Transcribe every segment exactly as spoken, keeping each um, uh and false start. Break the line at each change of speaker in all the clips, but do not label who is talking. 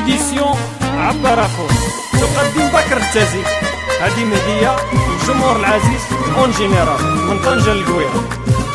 إديسيون عبر أخوه. تقدم بكر التازي. هذه هدية الجمهور العزيز اون جينيرال من طنجة القويرة.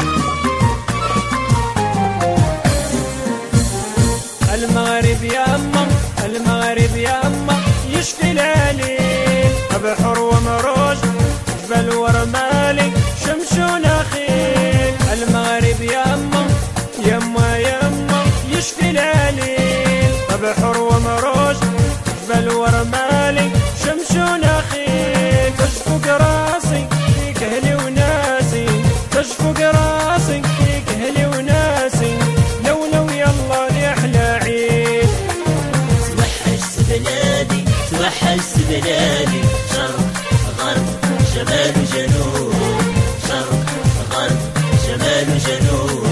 المغرب يا أما المغرب يا أما يشفي العليل، بحر ومروج جبل ورمالي شمس ونخيل. المغرب يا أما يما يما يشفي العليل، بحر ومروج جبل ورمالي شمس ونخيل. تشفق راسي فيك أهلي وناسي، تشفق راسي فيك أهلي وناسي، لو لو يلا لأحلى عيد.
توحشت بلادي توحشت بلادي، شرق غرب شمال وجنوب، شرق غرب شمال وجنوب.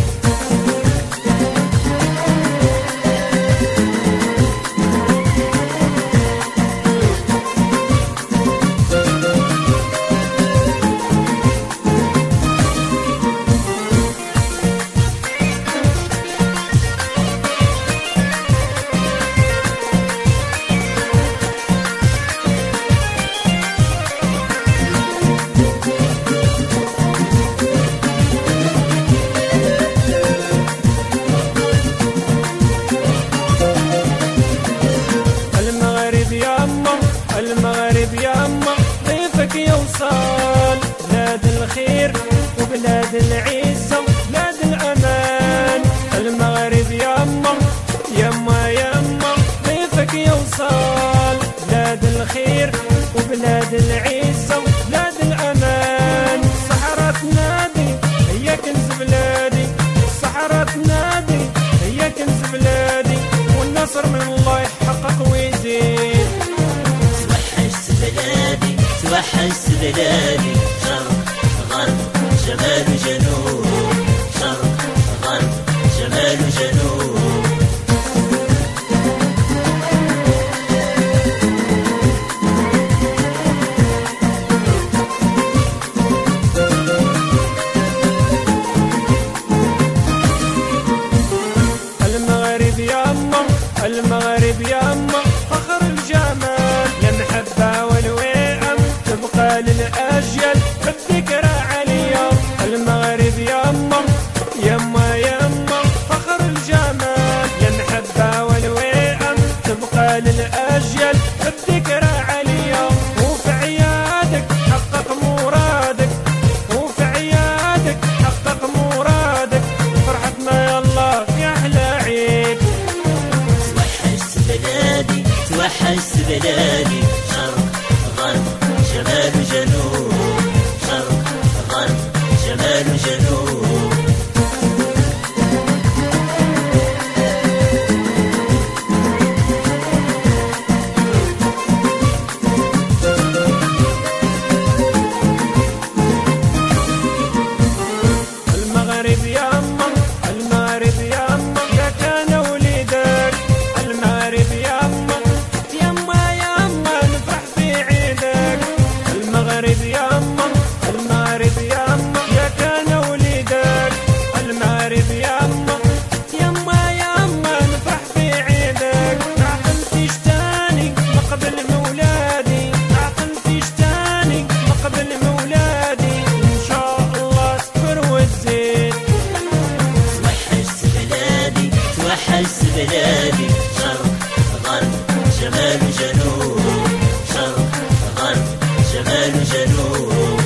المغرب يا أما ضيفك يوصل، بلاد الخير وبلاد العزة وبلاد الأمان. المغرب يا أما يما يما ضيفك يوصل، بلاد الخير وبلاد العزة وبلاد الأمان. الصحراء تنادي هي كنز بلادي، الصحراء تنادي هي كنز بلادي، والنصر من الله يحقق ويزيد.
بلادي توحشت بلادي، شرق غرب شمال وجنوب، شرق غرب شمال وجنوب.
المغرب يا أما المغرب يا أما فخر الجمال، يا محبة والوئام تبقى للأجيال بالذكرى عليا. المغرب يا أما يما يما فخر الجمال، يا محبة والوئام تبقى للأجيال بالذكرى عليا. وفي عيادك حقق مرادك، وفي عيادك حقق مرادك، فرحتنا يلا يا أحلى عيد.
توحشت بلادي توحشت بلادي، شرق غرب شمال وجنوب، شرق غرب شمال وجنوب.
المغرب يا أما المغرب يا أما يا كان وليدك. المغرب يا أما يما يما نفرح في عيدك. المغرب يا أما المغرب يا أما يا كان وليدك. المغرب يا أما يما يما نفرح في عيدك. تعقل تشتاني مقبل مولادي، تعقل تشتاني مقبل مولادي، إن شاء الله صبر وتزيد.
توحشت بلادي توحشت بلادي، شرق غرب شمال وجنوب، شرق غرب شمال وجنوب.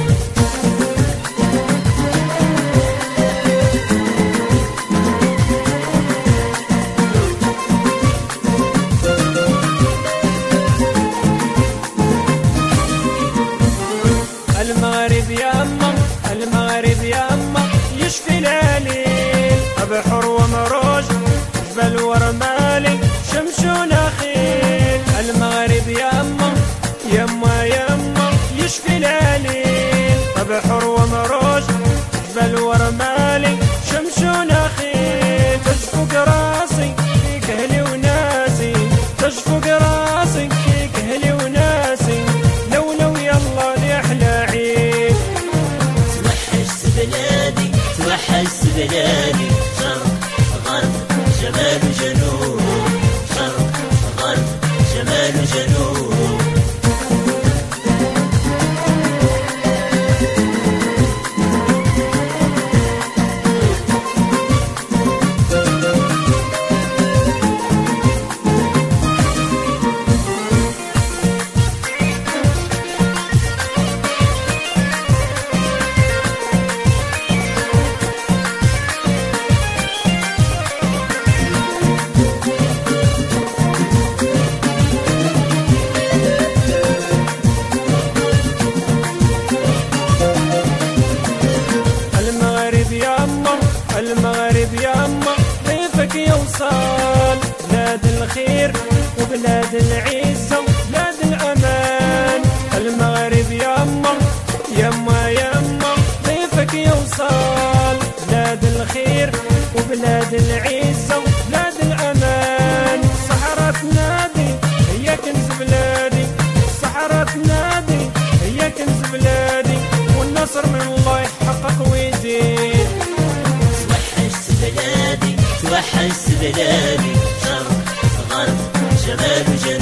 المغرب يا أما المغرب يا أما يشفي العليل، بحر ومروج جبل ورمالي شمس ونخيل. المغرب يا أما يما يما يشفي العليل، بحر ومروج جبل ورمالي شمس ونخيل. تشفق راسي فيك أهلي وناسي، تشفق راسي فيك أهلي وناسي، لو لو يلا لأحلى عيد.
توحشت بلادي توحشت بلادي، شرق غرب شمال وجنوب، شرق غرب
وبلاد العزة بلاد الأمان. المغرب يما يما يما ضيفك يوصل، بلاد الخير وبلاد العزة بلاد الأمان. الصحراء تنادي هي كنز بلادي، الصحراء تنادي هي كنز بلادي، والنصر من الله يحقق ويزيد.
توحشت بلادي توحشت بلادي، شرق غرب شمال وجنوب.